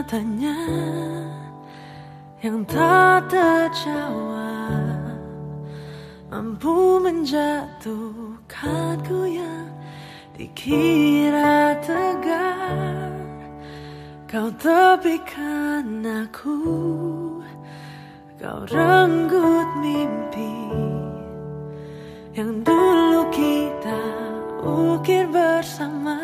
tanya yang tak terjawab mampu menjatuhkanku yang dikira tegar. Kau tepikan aku, kau renggut mimpi yang dulu kita ukir bersama.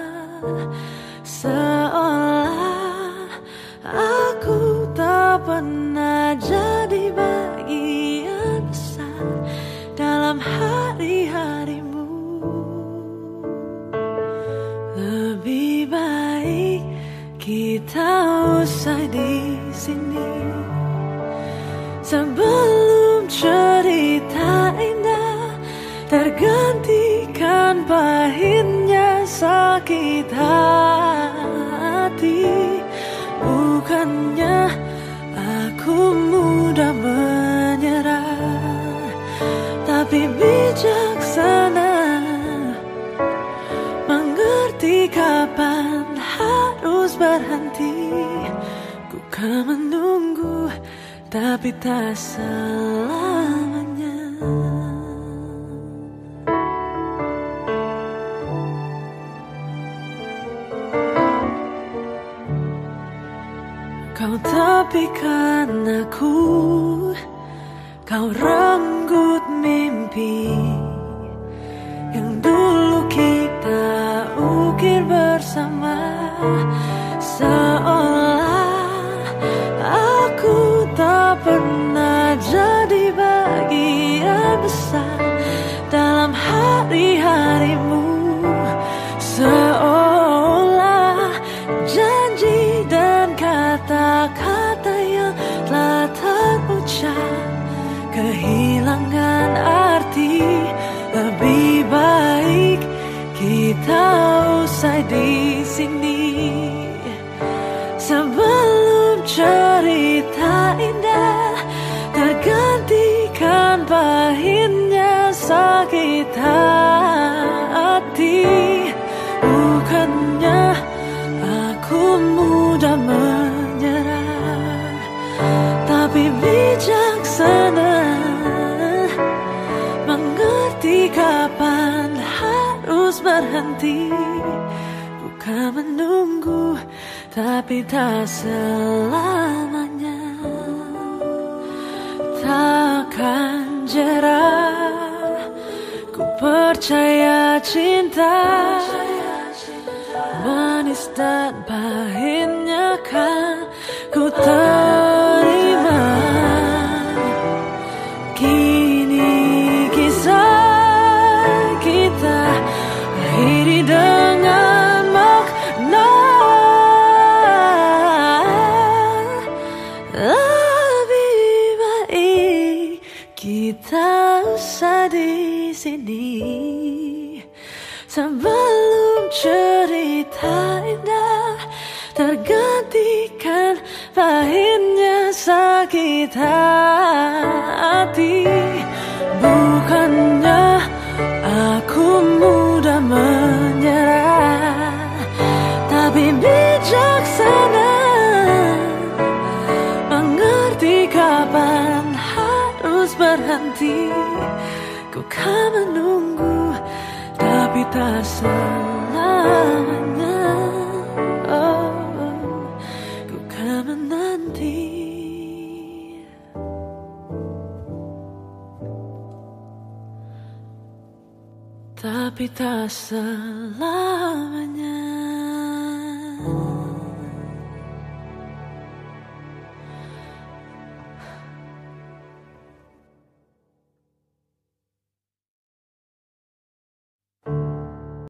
Seolah aku tak pernah jadi bagian besar dalam hari-harimu. Lebih baik kita usai di sini sebelum cerita indah tergantikan pahitnya sakit hati. Bukannya aku mudah menyerah, tapi bijaksana mengerti kapan harus berhenti. Ku kan menunggu tapi tak selamanya. Kau tepikan aku, kau renggut mimpi yang dulu kita ukir bersama. Seolah aku tak pernah jadi bagian besar dalam hari-harimu. Seolah janji dan kata-kata yang telah terucap kehilangan arti. Lebih baik kita usai di sini sebelum cerita indah tergantikan pahitnya sakit hati. Bukannya aku mudah menyerah, tapi bijaksana mengerti kapan harus berhenti. Ku kan menunggu tapi tak selamanya. Takkan jerah, ku percaya cinta manis dan pahitnya kan ku terima. Kini kisah kita akhiri dengan makna. Lebih baik kita usai di sini sebelum cerita indah tergantikan pahitnya sakit hati. Bukannya aku mudah menyerah, tapi bijaksana mengerti kapan harus berhenti. Ku kan menunggu tapi tak selamanya. Oh, ku kan menanti tapi tak selamanya.